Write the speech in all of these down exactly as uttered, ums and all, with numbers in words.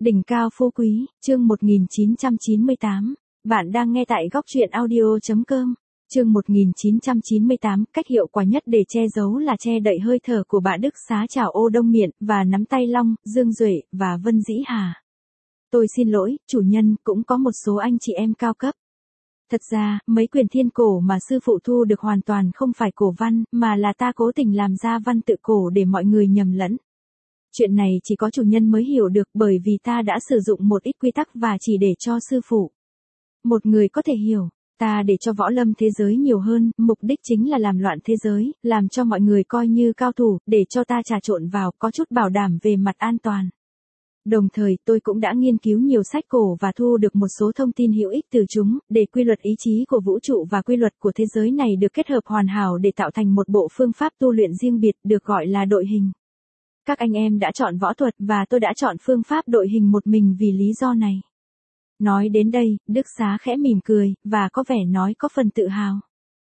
Đỉnh cao phú quý, chương một nghìn chín trăm chín mươi tám. Bạn đang nghe tại góc truyện audio chấm com. Chương một nghìn chín trăm chín mươi tám, cách hiệu quả nhất để che giấu là che đậy hơi thở của bà Đức Xá chào ô đông miện và nắm tay Long, Dương Duệ và Vân Dĩ Hà. Tôi xin lỗi, chủ nhân, cũng có một số anh chị em cao cấp. Thật ra, mấy quyển thiên cổ mà sư phụ thu được hoàn toàn không phải cổ văn, mà là ta cố tình làm ra văn tự cổ để mọi người nhầm lẫn. Chuyện này chỉ có chủ nhân mới hiểu được bởi vì ta đã sử dụng một ít quy tắc và chỉ để cho sư phụ. Một người có thể hiểu, ta để cho võ lâm thế giới nhiều hơn, mục đích chính là làm loạn thế giới, làm cho mọi người coi như cao thủ, để cho ta trà trộn vào có chút bảo đảm về mặt an toàn. Đồng thời tôi cũng đã nghiên cứu nhiều sách cổ và thu được một số thông tin hữu ích từ chúng, để quy luật ý chí của vũ trụ và quy luật của thế giới này được kết hợp hoàn hảo để tạo thành một bộ phương pháp tu luyện riêng biệt được gọi là đội hình. Các anh em đã chọn võ thuật và tôi đã chọn phương pháp đội hình một mình vì lý do này. Nói đến đây, Đức Xá khẽ mỉm cười, và có vẻ nói có phần tự hào.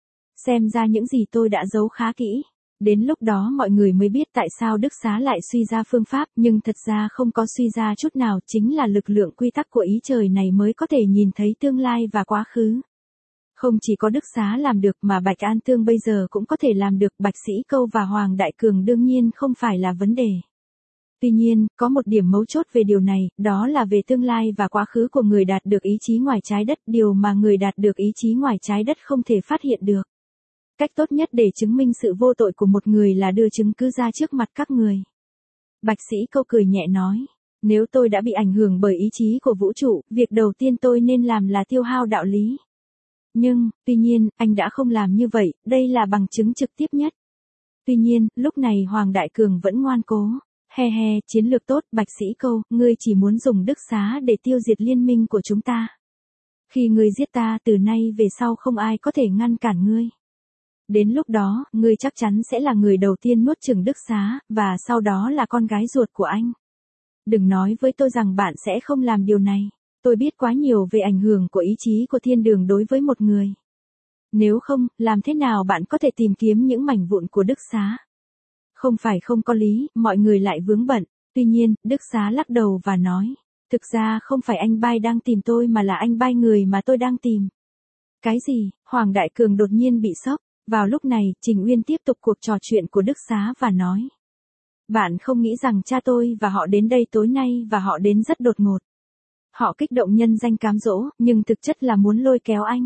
Xem ra những gì tôi đã giấu khá kỹ. Đến lúc đó mọi người mới biết tại sao Đức Xá lại suy ra phương pháp, nhưng thật ra không có suy ra chút nào, chính là lực lượng quy tắc của ý trời này mới có thể nhìn thấy tương lai và quá khứ. Không chỉ có Đức Xá làm được mà Bạch An Tương bây giờ cũng có thể làm được, Bạch Sĩ Câu và Hoàng Đại Cường đương nhiên không phải là vấn đề. Tuy nhiên, có một điểm mấu chốt về điều này, đó là về tương lai và quá khứ của người đạt được ý chí ngoài trái đất, điều mà người đạt được ý chí ngoài trái đất không thể phát hiện được. Cách tốt nhất để chứng minh sự vô tội của một người là đưa chứng cứ ra trước mặt các người. Bạch Sĩ Câu cười nhẹ nói, nếu tôi đã bị ảnh hưởng bởi ý chí của vũ trụ, việc đầu tiên tôi nên làm là tiêu hao đạo lý. Nhưng, tuy nhiên, anh đã không làm như vậy, đây là bằng chứng trực tiếp nhất. Tuy nhiên, lúc này Hoàng Đại Cường vẫn ngoan cố. He he, chiến lược tốt, Bạch Sĩ Câu, ngươi chỉ muốn dùng Đức Xá để tiêu diệt liên minh của chúng ta. Khi ngươi giết ta, từ nay về sau không ai có thể ngăn cản ngươi. Đến lúc đó, ngươi chắc chắn sẽ là người đầu tiên nuốt chửng Đức Xá, và sau đó là con gái ruột của anh. Đừng nói với tôi rằng bạn sẽ không làm điều này. Tôi biết quá nhiều về ảnh hưởng của ý chí của thiên đường đối với một người. Nếu không, làm thế nào bạn có thể tìm kiếm những mảnh vụn của Đức Xá? Không phải không có lý, mọi người lại vướng bận. Tuy nhiên, Đức Xá lắc đầu và nói, thực ra không phải anh Bai đang tìm tôi mà là anh Bai người mà tôi đang tìm. Cái gì? Hoàng Đại Cường đột nhiên bị sốc. Vào lúc này, Trình Uyên tiếp tục cuộc trò chuyện của Đức Xá và nói, bạn không nghĩ rằng cha tôi và họ đến đây tối nay và họ đến rất đột ngột. Họ kích động nhân danh cám dỗ, nhưng thực chất là muốn lôi kéo anh.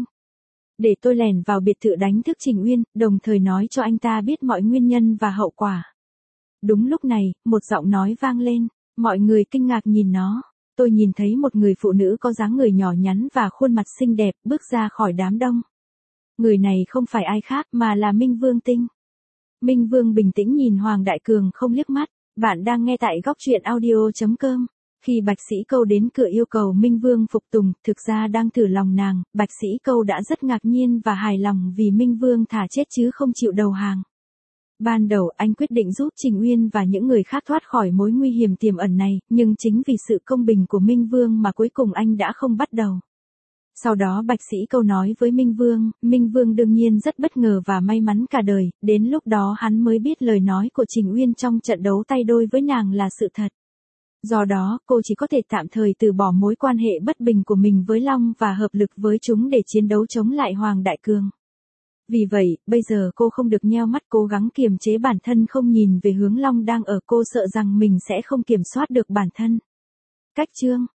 Để tôi lèn vào biệt thự đánh thức Trình Uyên, đồng thời nói cho anh ta biết mọi nguyên nhân và hậu quả. Đúng lúc này, một giọng nói vang lên, mọi người kinh ngạc nhìn nó. Tôi nhìn thấy một người phụ nữ có dáng người nhỏ nhắn và khuôn mặt xinh đẹp bước ra khỏi đám đông. Người này không phải ai khác mà là Minh Vương Tinh. Minh Vương bình tĩnh nhìn Hoàng Đại Cường không liếc mắt. Bạn đang nghe tại góc truyện audio chấm com. Khi Bạch Sĩ Câu đến cửa yêu cầu Minh Vương phục tùng, thực ra đang thử lòng nàng, Bạch Sĩ Câu đã rất ngạc nhiên và hài lòng vì Minh Vương thả chết chứ không chịu đầu hàng. Ban đầu anh quyết định giúp Trình Uyên và những người khác thoát khỏi mối nguy hiểm tiềm ẩn này, nhưng chính vì sự công bình của Minh Vương mà cuối cùng anh đã không bắt đầu. Sau đó Bạch Sĩ Câu nói với Minh Vương, Minh Vương đương nhiên rất bất ngờ và may mắn cả đời, đến lúc đó hắn mới biết lời nói của Trình Uyên trong trận đấu tay đôi với nàng là sự thật. Do đó, cô chỉ có thể tạm thời từ bỏ mối quan hệ bất bình của mình với Long và hợp lực với chúng để chiến đấu chống lại Hoàng Đại Cường. Vì vậy, bây giờ cô không được nheo mắt cố gắng kiềm chế bản thân không nhìn về hướng Long đang ở, cô sợ rằng mình sẽ không kiểm soát được bản thân. Cách chương